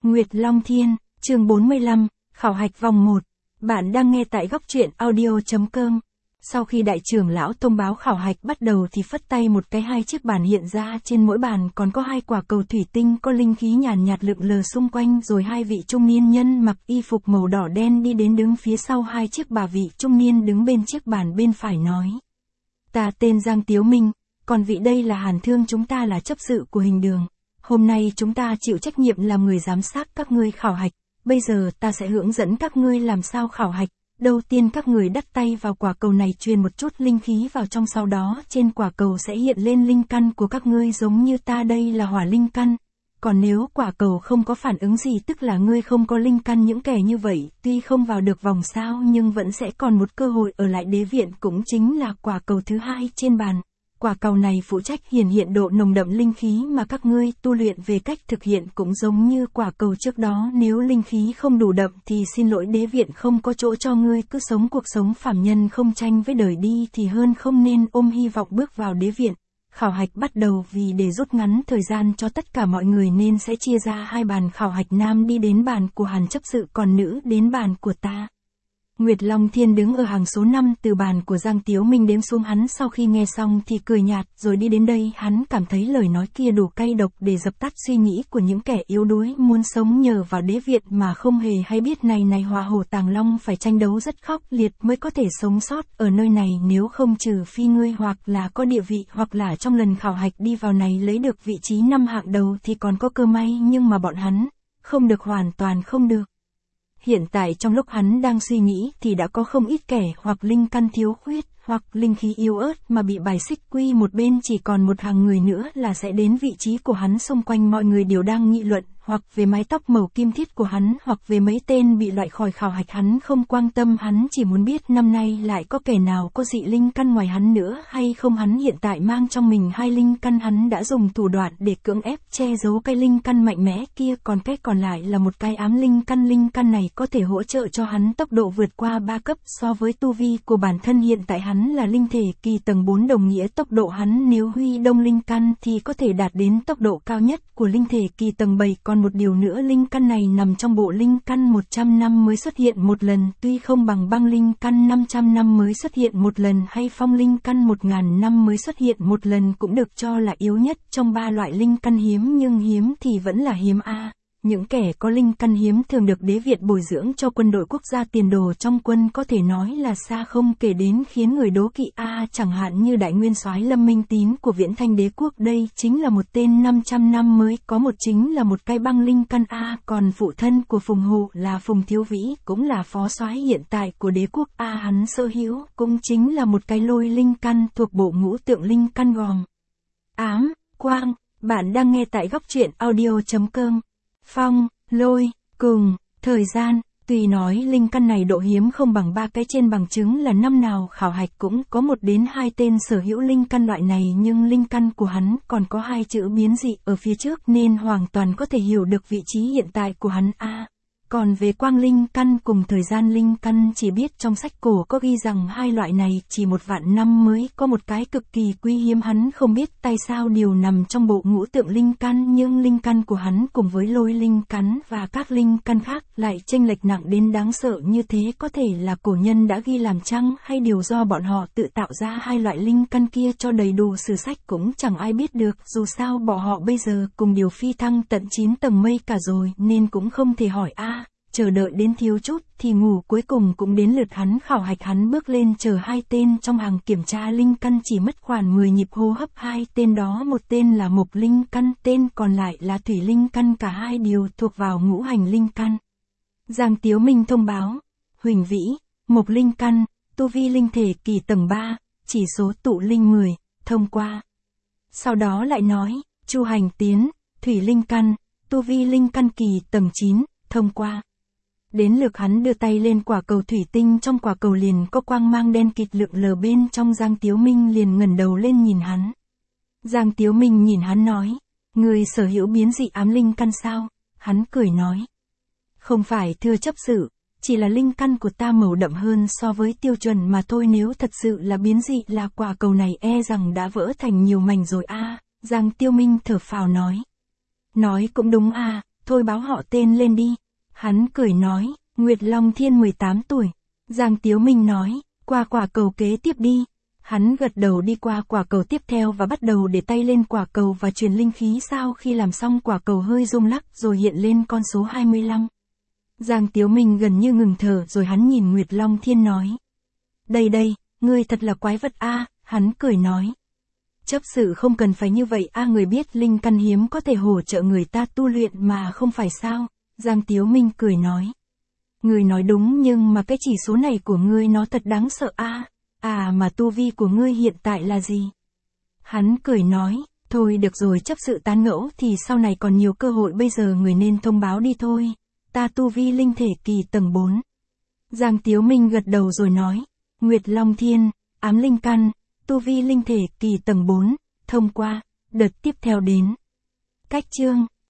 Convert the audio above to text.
Nguyệt Long Thiên, chương 45, khảo hạch vòng 1. Bạn đang nghe tại góc truyện audio.com. Sau khi đại trưởng lão thông báo khảo hạch bắt đầu thì phất tay một cái, hai chiếc bàn hiện ra, trên mỗi bàn còn có hai quả cầu thủy tinh có linh khí nhàn nhạt lượn lờ xung quanh, rồi hai vị trung niên nhân mặc y phục màu đỏ đen đi đến đứng phía sau hai chiếc bà vị trung niên đứng bên chiếc bàn bên phải nói. Ta tên Giang Tiếu Minh, còn vị đây là Hàn Thương, chúng ta là chấp sự của hình đường. Hôm nay chúng ta chịu trách nhiệm làm người giám sát các ngươi khảo hạch, bây giờ ta sẽ hướng dẫn các ngươi làm sao khảo hạch. Đầu tiên các người đặt tay vào quả cầu này, truyền một chút linh khí vào trong, sau đó trên quả cầu sẽ hiện lên linh căn của các ngươi, giống như ta đây là hỏa linh căn. Còn nếu quả cầu không có phản ứng gì tức là ngươi không có linh căn. Những kẻ như vậy tuy không vào được vòng sao nhưng vẫn sẽ còn một cơ hội ở lại đế viện, cũng chính là quả cầu thứ hai trên bàn. Quả cầu này phụ trách hiển hiện độ nồng đậm linh khí mà các ngươi tu luyện. Về cách thực hiện cũng giống như quả cầu trước đó, nếu linh khí không đủ đậm thì xin lỗi, đế viện không có chỗ cho ngươi, cứ sống cuộc sống phàm nhân không tranh với đời đi thì hơn, không nên ôm hy vọng bước vào đế viện. Khảo hạch bắt đầu, vì để rút ngắn thời gian cho tất cả mọi người nên sẽ chia ra hai bàn khảo hạch, nam đi đến bàn của Hàn chấp sự, còn nữ đến bàn của ta. Nguyệt Long Thiên đứng ở hàng số 5 từ bàn của Giang Tiếu Minh đếm xuống, hắn sau khi nghe xong thì cười nhạt rồi đi đến đây. Hắn cảm thấy lời nói kia đủ cay độc để dập tắt suy nghĩ của những kẻ yếu đuối muốn sống nhờ vào đế viện mà không hề hay biết này Hỏa Hổ Tàng Long phải tranh đấu rất khốc liệt mới có thể sống sót ở nơi này, nếu không trừ phi ngươi hoặc là có địa vị hoặc là trong lần khảo hạch đi vào này lấy được vị trí 5 hạng đầu thì còn có cơ may, nhưng mà bọn hắn không được, hoàn toàn không được. Hiện tại trong lúc hắn đang suy nghĩ thì đã có không ít kẻ hoặc linh căn thiếu khuyết hoặc linh khí yếu ớt mà bị bài xích quy một bên, chỉ còn một hàng người nữa là sẽ đến vị trí của hắn. Xung quanh mọi người đều đang nghị luận hoặc về mái tóc màu kim thiết của hắn hoặc về mấy tên bị loại khỏi khảo hạch. Hắn không quan tâm, hắn chỉ muốn biết năm nay lại có kẻ nào có dị linh căn ngoài hắn nữa hay không. Hắn hiện tại mang trong mình hai linh căn, hắn đã dùng thủ đoạn để cưỡng ép che giấu cái linh căn mạnh mẽ kia, còn cái còn lại là một cái ám linh căn. Linh căn này có thể hỗ trợ cho hắn tốc độ vượt qua 3 cấp so với tu vi của bản thân. Hiện tại hắn là linh thể kỳ tầng 4, đồng nghĩa tốc độ hắn nếu huy động linh căn thì có thể đạt đến tốc độ cao nhất của linh thể kỳ tầng 7. Còn một điều nữa, linh căn này nằm trong bộ linh căn 100 năm mới xuất hiện một lần, tuy không bằng băng linh căn 500 năm mới xuất hiện một lần hay phong linh căn 1000 năm mới xuất hiện một lần, cũng được cho là yếu nhất trong 3 loại linh căn hiếm, nhưng hiếm thì vẫn là hiếm a. Những kẻ có linh căn hiếm thường được đế viện bồi dưỡng cho quân đội quốc gia, tiền đồ trong quân có thể nói là xa không kể đến, khiến người đố kỵ a. Chẳng hạn như đại nguyên soái Lâm Minh Tín của Viễn Thanh đế quốc, đây chính là một tên 500 năm mới có một, chính là một cái băng linh căn a. Còn phụ thân của Phùng Hộ là Phùng Thiếu Vĩ, cũng là phó soái hiện tại của đế quốc a, hắn sở hữu cũng chính là một cái lôi linh căn thuộc bộ ngũ tượng linh căn gồm ám, quang. Bạn đang nghe tại góc truyện audio.com. Phong, lôi, cùng, thời gian. Tuy nói linh căn này độ hiếm không bằng 3 cái trên, bằng chứng là năm nào khảo hạch cũng có 1 đến 2 tên sở hữu linh căn loại này, nhưng linh căn của hắn còn có 2 chữ biến dị ở phía trước nên hoàn toàn có thể hiểu được vị trí hiện tại của hắn a. Còn về quang linh căn cùng thời gian linh căn, chỉ biết trong sách cổ có ghi rằng hai loại này chỉ 1 vạn năm mới có một cái, cực kỳ quý hiếm. Hắn không biết tại sao đều nằm trong bộ ngũ tượng linh căn, nhưng linh căn của hắn cùng với lôi linh căn và các linh căn khác lại chênh lệch nặng đến đáng sợ như thế. Có thể là cổ nhân đã ghi làm chăng, hay điều do bọn họ tự tạo ra hai loại linh căn kia cho đầy đủ sử sách cũng chẳng ai biết được. Dù sao bọn họ bây giờ cùng điều phi thăng tận 9 tầng mây cả rồi nên cũng không thể hỏi a. Chờ đợi đến thiếu chút thì ngủ, cuối cùng cũng đến lượt hắn khảo hạch. Hắn bước lên chờ hai tên trong hàng kiểm tra linh căn, chỉ mất khoảng 10 nhịp hô hấp. Hai tên đó, một tên là mộc linh căn, tên còn lại là thủy linh căn, cả hai đều thuộc vào ngũ hành linh căn. Giang Tiếu Minh thông báo: Huỳnh Vĩ, mộc linh căn, tu vi linh thể kỳ tầng 3, chỉ số tụ linh 10, thông qua. Sau đó lại nói: Chu Hành Tiến, thủy linh căn, tu vi linh căn kỳ tầng 9, thông qua. Đến lượt hắn đưa tay lên quả cầu thủy tinh, trong quả cầu liền có quang mang đen kịt lượn lờ bên trong. Giang Tiếu Minh liền ngẩng đầu lên nhìn hắn. Giang Tiếu Minh nhìn hắn nói: Người sở hữu biến dị ám linh căn sao? Hắn cười nói: Không phải thưa chấp sự, chỉ là linh căn của ta màu đậm hơn so với tiêu chuẩn mà thôi, nếu thật sự là biến dị là quả cầu này e rằng đã vỡ thành nhiều mảnh rồi a. Giang Tiếu Minh thở phào nói: Nói cũng đúng a. thôi báo họ tên lên đi. Hắn cười nói, Nguyệt Long Thiên 18 tuổi. Giang Tiếu Minh nói, qua quả cầu kế tiếp đi. Hắn gật đầu đi qua quả cầu tiếp theo và bắt đầu để tay lên quả cầu và truyền linh khí. Sau khi làm xong quả cầu hơi rung lắc rồi hiện lên con số 25. Giang Tiếu Minh gần như ngừng thở rồi hắn nhìn Nguyệt Long Thiên nói. Đây, ngươi thật là quái vật a. Hắn cười nói. Chấp sự không cần phải như vậy a, người biết linh căn hiếm có thể hỗ trợ người ta tu luyện mà không phải sao. Giang Tiếu Minh cười nói. Ngươi nói đúng nhưng mà cái chỉ số này của ngươi nó thật đáng sợ a. Mà tu vi của ngươi hiện tại là gì? Hắn cười nói, thôi được rồi, chấp sự tán ngẫu thì sau này còn nhiều cơ hội, bây giờ người nên thông báo đi thôi. Ta tu vi linh thể kỳ tầng 4. Giang Tiếu Minh gật đầu rồi nói, Nguyệt Long Thiên, ám linh căn, tu vi linh thể kỳ tầng 4, thông qua, đợt tiếp theo đến. Cách chương